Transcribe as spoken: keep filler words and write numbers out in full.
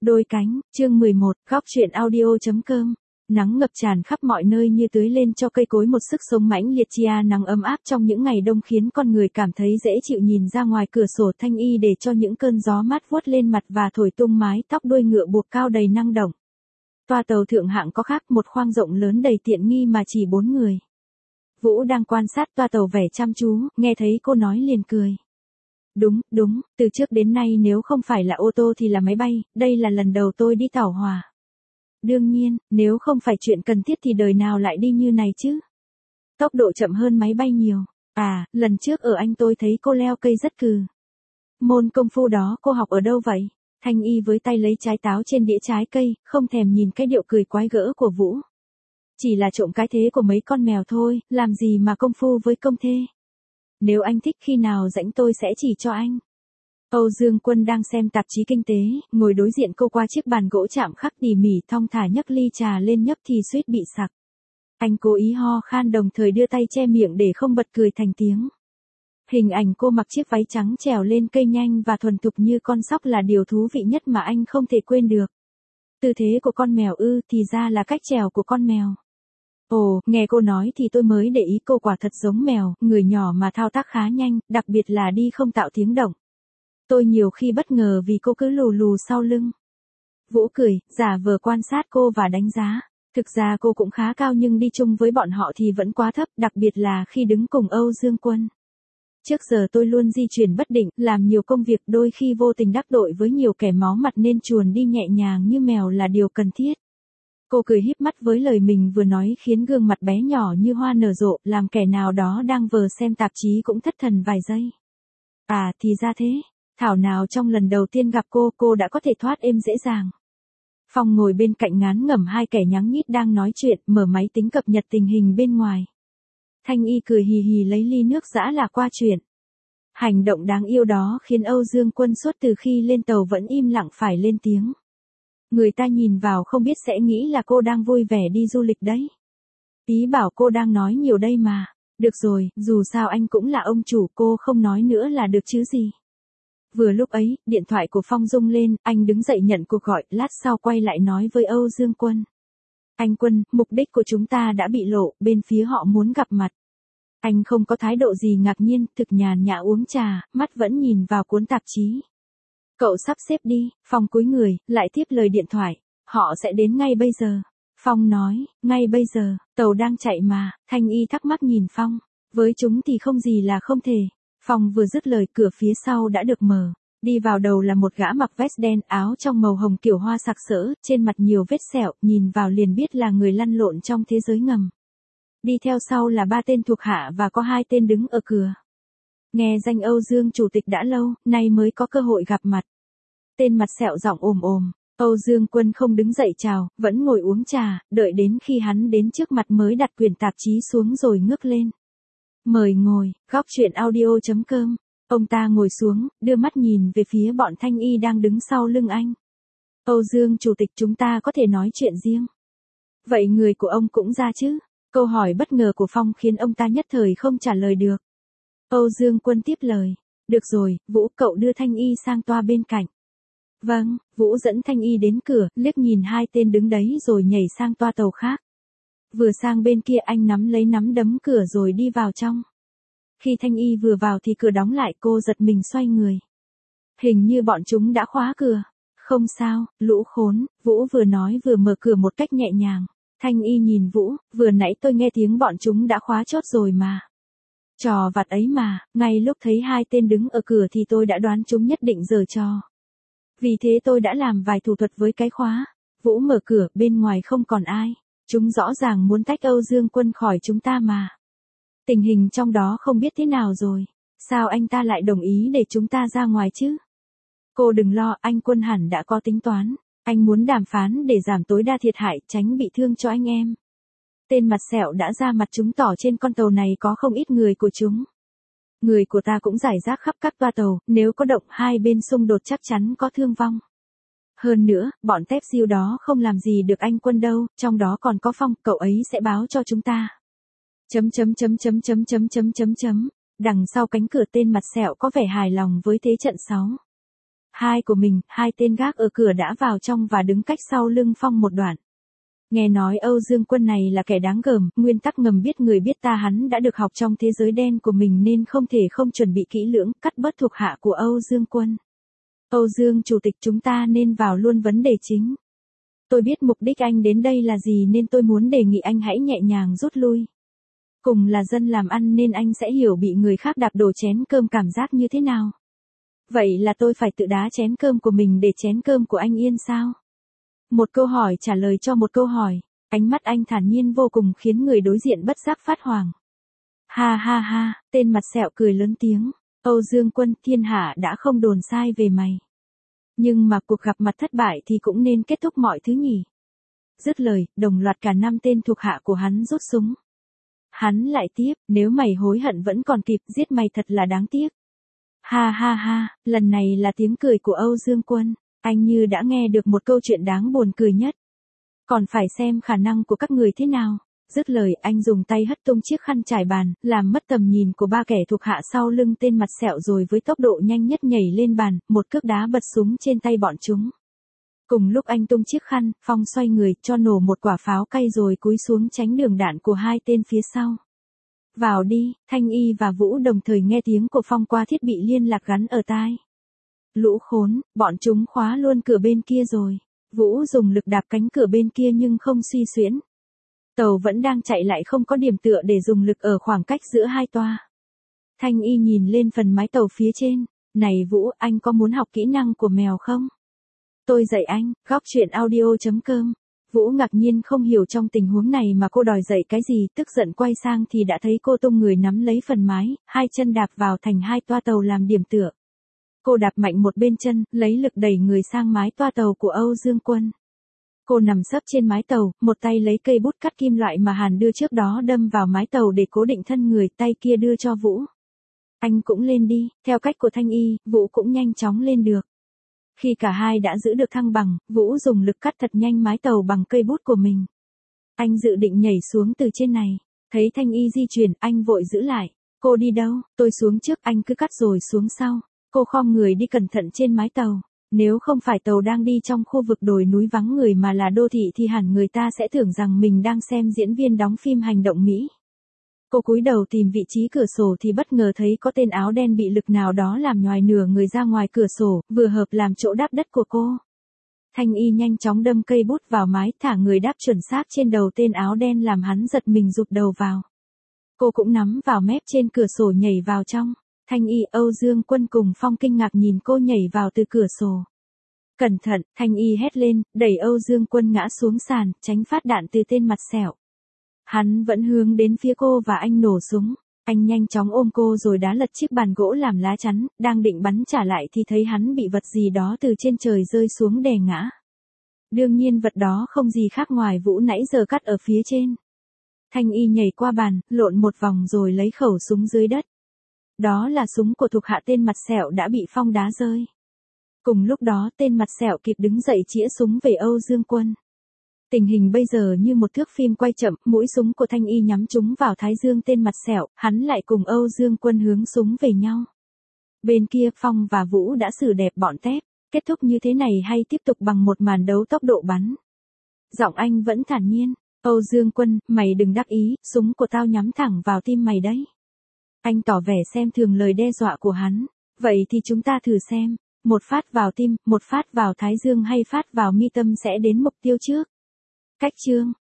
Đôi cánh, chương mười một, góc truyện audio.com. Nắng ngập tràn khắp mọi nơi như tưới lên cho cây cối một sức sống mãnh liệt. Chia nắng ấm áp trong những ngày đông khiến con người cảm thấy dễ chịu. Nhìn ra ngoài cửa sổ, Thanh Y để cho những cơn gió mát vuốt lên mặt và thổi tung mái tóc đuôi ngựa buộc cao đầy năng động. Toa tàu thượng hạng có khác, một khoang rộng lớn đầy tiện nghi mà chỉ bốn người. Vũ đang quan sát toa tàu vẻ chăm chú, nghe thấy cô nói liền cười. Đúng, đúng, từ trước đến nay nếu không phải là ô tô thì là máy bay, đây là lần đầu tôi đi tàu hỏa. Đương nhiên, nếu không phải chuyện cần thiết thì đời nào lại đi như này chứ. Tốc độ chậm hơn máy bay nhiều. À, lần trước ở Anh tôi thấy cô leo cây rất cừ. Môn công phu đó cô học ở đâu vậy? Thanh Y với tay lấy trái táo trên đĩa trái cây, không thèm nhìn cái điệu cười quái gỡ của Vũ. Chỉ là trộm cái thế của mấy con mèo thôi, làm gì mà công phu với công thê. Nếu anh thích khi nào rảnh tôi sẽ chỉ cho anh. Âu Dương Quân đang xem tạp chí kinh tế, ngồi đối diện cô qua chiếc bàn gỗ chạm khắc tỉ mỉ, thong thả nhấc ly trà lên nhấp thì suýt bị sặc. Anh cố ý ho khan đồng thời đưa tay che miệng để không bật cười thành tiếng. Hình ảnh cô mặc chiếc váy trắng trèo lên cây nhanh và thuần thục như con sóc là điều thú vị nhất mà anh không thể quên được. Tư thế của con mèo ư, thì ra là cách trèo của con mèo. Ồ, nghe cô nói thì tôi mới để ý cô quả thật giống mèo, người nhỏ mà thao tác khá nhanh, đặc biệt là đi không tạo tiếng động. Tôi nhiều khi bất ngờ vì cô cứ lù lù sau lưng. Vũ cười, giả vờ quan sát cô và đánh giá. Thực ra cô cũng khá cao nhưng đi chung với bọn họ thì vẫn quá thấp, đặc biệt là khi đứng cùng Âu Dương Quân. Trước giờ tôi luôn di chuyển bất định, làm nhiều công việc, đôi khi vô tình đắc tội với nhiều kẻ máu mặt nên chuồn đi nhẹ nhàng như mèo là điều cần thiết. Cô cười híp mắt với lời mình vừa nói khiến gương mặt bé nhỏ như hoa nở rộ, làm kẻ nào đó đang vờ xem tạp chí cũng thất thần vài giây. À, thì ra thế. Thảo nào trong lần đầu tiên gặp cô, cô đã có thể thoát êm dễ dàng. Phong ngồi bên cạnh ngán ngẩm hai kẻ nhắng nhít đang nói chuyện, mở máy tính cập nhật tình hình bên ngoài. Thanh Y cười hì hì lấy ly nước giã là qua chuyện. Hành động đáng yêu đó khiến Âu Dương Quân suốt từ khi lên tàu vẫn im lặng phải lên tiếng. Người ta nhìn vào không biết sẽ nghĩ là cô đang vui vẻ đi du lịch đấy. Ý bảo cô đang nói nhiều đây mà. Được rồi, dù sao anh cũng là ông chủ, cô không nói nữa là được chứ gì. Vừa lúc ấy, điện thoại của Phong rung lên, anh đứng dậy nhận cuộc gọi, lát sau quay lại nói với Âu Dương Quân. Anh Quân, mục đích của chúng ta đã bị lộ, bên phía họ muốn gặp mặt. Anh không có thái độ gì ngạc nhiên, thực nhàn nhã uống trà, mắt vẫn nhìn vào cuốn tạp chí. Cậu sắp xếp đi, Phong cúi người, lại tiếp lời điện thoại. Họ sẽ đến ngay bây giờ. Phong nói, ngay bây giờ, tàu đang chạy mà. Thanh Y thắc mắc nhìn Phong. Với chúng thì không gì là không thể. Phong vừa dứt lời, cửa phía sau đã được mở. Đi vào đầu là một gã mặc vest đen, áo trong màu hồng kiểu hoa sặc sỡ, trên mặt nhiều vết sẹo, nhìn vào liền biết là người lăn lộn trong thế giới ngầm. Đi theo sau là ba tên thuộc hạ và có hai tên đứng ở cửa. Nghe danh Âu Dương chủ tịch đã lâu, nay mới có cơ hội gặp mặt. Tên mặt sẹo giọng ồm ồm. Âu Dương Quân không đứng dậy chào, vẫn ngồi uống trà, đợi đến khi hắn đến trước mặt mới đặt quyển tạp chí xuống rồi ngước lên. Mời ngồi, góc truyện audio.com. Ông ta ngồi xuống, đưa mắt nhìn về phía bọn Thanh Y đang đứng sau lưng anh. Âu Dương chủ tịch, chúng ta có thể nói chuyện riêng. Vậy người của ông cũng ra chứ? Câu hỏi bất ngờ của Phong khiến ông ta nhất thời không trả lời được. Âu Dương Quân tiếp lời. Được rồi, Vũ, cậu đưa Thanh Y sang toa bên cạnh. Vâng, Vũ dẫn Thanh Y đến cửa, liếc nhìn hai tên đứng đấy rồi nhảy sang toa tàu khác. Vừa sang bên kia anh nắm lấy nắm đấm cửa rồi đi vào trong. Khi Thanh Y vừa vào thì cửa đóng lại, cô giật mình xoay người. Hình như bọn chúng đã khóa cửa. Không sao, lũ khốn, Vũ vừa nói vừa mở cửa một cách nhẹ nhàng. Thanh Y nhìn Vũ, vừa nãy tôi nghe tiếng bọn chúng đã khóa chốt rồi mà. Trò vặt ấy mà, ngay lúc thấy hai tên đứng ở cửa thì tôi đã đoán chúng nhất định giở trò. Vì thế tôi đã làm vài thủ thuật với cái khóa. Vũ mở cửa, bên ngoài không còn ai. Chúng rõ ràng muốn tách Âu Dương Quân khỏi chúng ta mà. Tình hình trong đó không biết thế nào rồi. Sao anh ta lại đồng ý để chúng ta ra ngoài chứ? Cô đừng lo, anh Quân hẳn đã có tính toán. Anh muốn đàm phán để giảm tối đa thiệt hại, tránh bị thương cho anh em. Tên mặt sẹo đã ra mặt chứng tỏ trên con tàu này có không ít người của chúng. Người của ta cũng rải rác khắp các toa tàu, nếu có động hai bên xung đột chắc chắn có thương vong. Hơn nữa, bọn tép diêu đó không làm gì được anh Quân đâu, trong đó còn có Phong, cậu ấy sẽ báo cho chúng ta. Chấm chấm chấm chấm chấm chấm chấm chấm chấm. Đằng sau cánh cửa tên mặt sẹo có vẻ hài lòng với thế trận sáu. Hai của mình, hai tên gác ở cửa đã vào trong và đứng cách sau lưng Phong một đoạn. Nghe nói Âu Dương Quân này là kẻ đáng gờm, nguyên tắc ngầm biết người biết ta hắn đã được học trong thế giới đen của mình nên không thể không chuẩn bị kỹ lưỡng, cắt bớt thuộc hạ của Âu Dương Quân. Âu Dương Chủ tịch, chúng ta nên vào luôn vấn đề chính. Tôi biết mục đích anh đến đây là gì nên tôi muốn đề nghị anh hãy nhẹ nhàng rút lui. Cùng là dân làm ăn nên anh sẽ hiểu bị người khác đạp đổ chén cơm cảm giác như thế nào. Vậy là tôi phải tự đá chén cơm của mình để chén cơm của anh yên sao? Một câu hỏi trả lời cho một câu hỏi, ánh mắt anh thản nhiên vô cùng khiến người đối diện bất giác phát hoảng. Ha ha ha, tên mặt sẹo cười lớn tiếng, Âu Dương Quân, thiên hạ đã không đồn sai về mày. Nhưng mà cuộc gặp mặt thất bại thì cũng nên kết thúc mọi thứ nhỉ. Dứt lời, đồng loạt cả năm tên thuộc hạ của hắn rút súng. Hắn lại tiếp, nếu mày hối hận vẫn còn kịp, giết mày thật là đáng tiếc. Ha ha ha, lần này là tiếng cười của Âu Dương Quân, anh như đã nghe được một câu chuyện đáng buồn cười nhất. Còn phải xem khả năng của các người thế nào. Dứt lời, anh dùng tay hất tung chiếc khăn trải bàn, làm mất tầm nhìn của ba kẻ thuộc hạ sau lưng tên mặt sẹo rồi với tốc độ nhanh nhất nhảy lên bàn, một cước đá bật súng trên tay bọn chúng. Cùng lúc anh tung chiếc khăn, Phong xoay người, cho nổ một quả pháo cay rồi cúi xuống tránh đường đạn của hai tên phía sau. Vào đi, Thanh Y và Vũ đồng thời nghe tiếng của Phong qua thiết bị liên lạc gắn ở tai. Lũ khốn, bọn chúng khóa luôn cửa bên kia rồi. Vũ dùng lực đạp cánh cửa bên kia nhưng không suy xuyễn. Tàu vẫn đang chạy lại không có điểm tựa để dùng lực ở khoảng cách giữa hai toa. Thanh Y nhìn lên phần mái tàu phía trên. Này Vũ, anh có muốn học kỹ năng của mèo không? Tôi dạy anh, góc chuyện audio chấm com. Vũ ngạc nhiên không hiểu trong tình huống này mà cô đòi dạy cái gì, tức giận quay sang thì đã thấy cô tung người nắm lấy phần mái, hai chân đạp vào thành hai toa tàu làm điểm tựa. Cô đạp mạnh một bên chân, lấy lực đẩy người sang mái toa tàu của Âu Dương Quân. Cô nằm sấp trên mái tàu, một tay lấy cây bút cắt kim loại mà Hàn đưa trước đó đâm vào mái tàu để cố định thân người, tay kia đưa cho Vũ. Anh cũng lên đi, theo cách của Thanh Y, Vũ cũng nhanh chóng lên được. Khi cả hai đã giữ được thăng bằng, Vũ dùng lực cắt thật nhanh mái tàu bằng cây bút của mình. Anh dự định nhảy xuống từ trên này, thấy Thanh Y di chuyển, anh vội giữ lại. Cô đi đâu? Tôi xuống trước, anh cứ cắt rồi xuống sau. Cô khom người đi cẩn thận trên mái tàu. Nếu không phải tàu đang đi trong khu vực đồi núi vắng người mà là đô thị thì hẳn người ta sẽ tưởng rằng mình đang xem diễn viên đóng phim hành động Mỹ. Cô cúi đầu tìm vị trí cửa sổ thì bất ngờ thấy có tên áo đen bị lực nào đó làm nhoài nửa người ra ngoài cửa sổ, vừa hợp làm chỗ đáp đất của cô. Thanh Y nhanh chóng đâm cây bút vào mái, thả người đáp chuẩn xác trên đầu tên áo đen làm hắn giật mình rụt đầu vào. Cô cũng nắm vào mép trên cửa sổ nhảy vào trong. Thanh Y, Âu Dương Quân cùng Phong kinh ngạc nhìn cô nhảy vào từ cửa sổ. Cẩn thận, Thanh Y hét lên, đẩy Âu Dương Quân ngã xuống sàn, tránh phát đạn từ tên mặt sẹo. Hắn vẫn hướng đến phía cô và anh nổ súng. Anh nhanh chóng ôm cô rồi đá lật chiếc bàn gỗ làm lá chắn, đang định bắn trả lại thì thấy hắn bị vật gì đó từ trên trời rơi xuống đè ngã. Đương nhiên vật đó không gì khác ngoài Vũ nãy giờ cắt ở phía trên. Thanh Y nhảy qua bàn, lộn một vòng rồi lấy khẩu súng dưới đất. Đó là súng của thuộc hạ tên mặt sẹo đã bị Phong đá rơi. Cùng lúc đó tên mặt sẹo kịp đứng dậy chĩa súng về Âu Dương Quân. Tình hình bây giờ như một thước phim quay chậm, mũi súng của Thanh Y nhắm trúng vào thái dương tên mặt sẹo, hắn lại cùng Âu Dương Quân hướng súng về nhau. Bên kia Phong và Vũ đã xử đẹp bọn tép, kết thúc như thế này hay tiếp tục bằng một màn đấu tốc độ bắn. Giọng anh vẫn thản nhiên, Âu Dương Quân, mày đừng đắc ý, súng của tao nhắm thẳng vào tim mày đấy. Anh tỏ vẻ xem thường lời đe dọa của hắn, vậy thì chúng ta thử xem, một phát vào tim, một phát vào thái dương hay phát vào mi tâm sẽ đến mục tiêu trước. Cách chương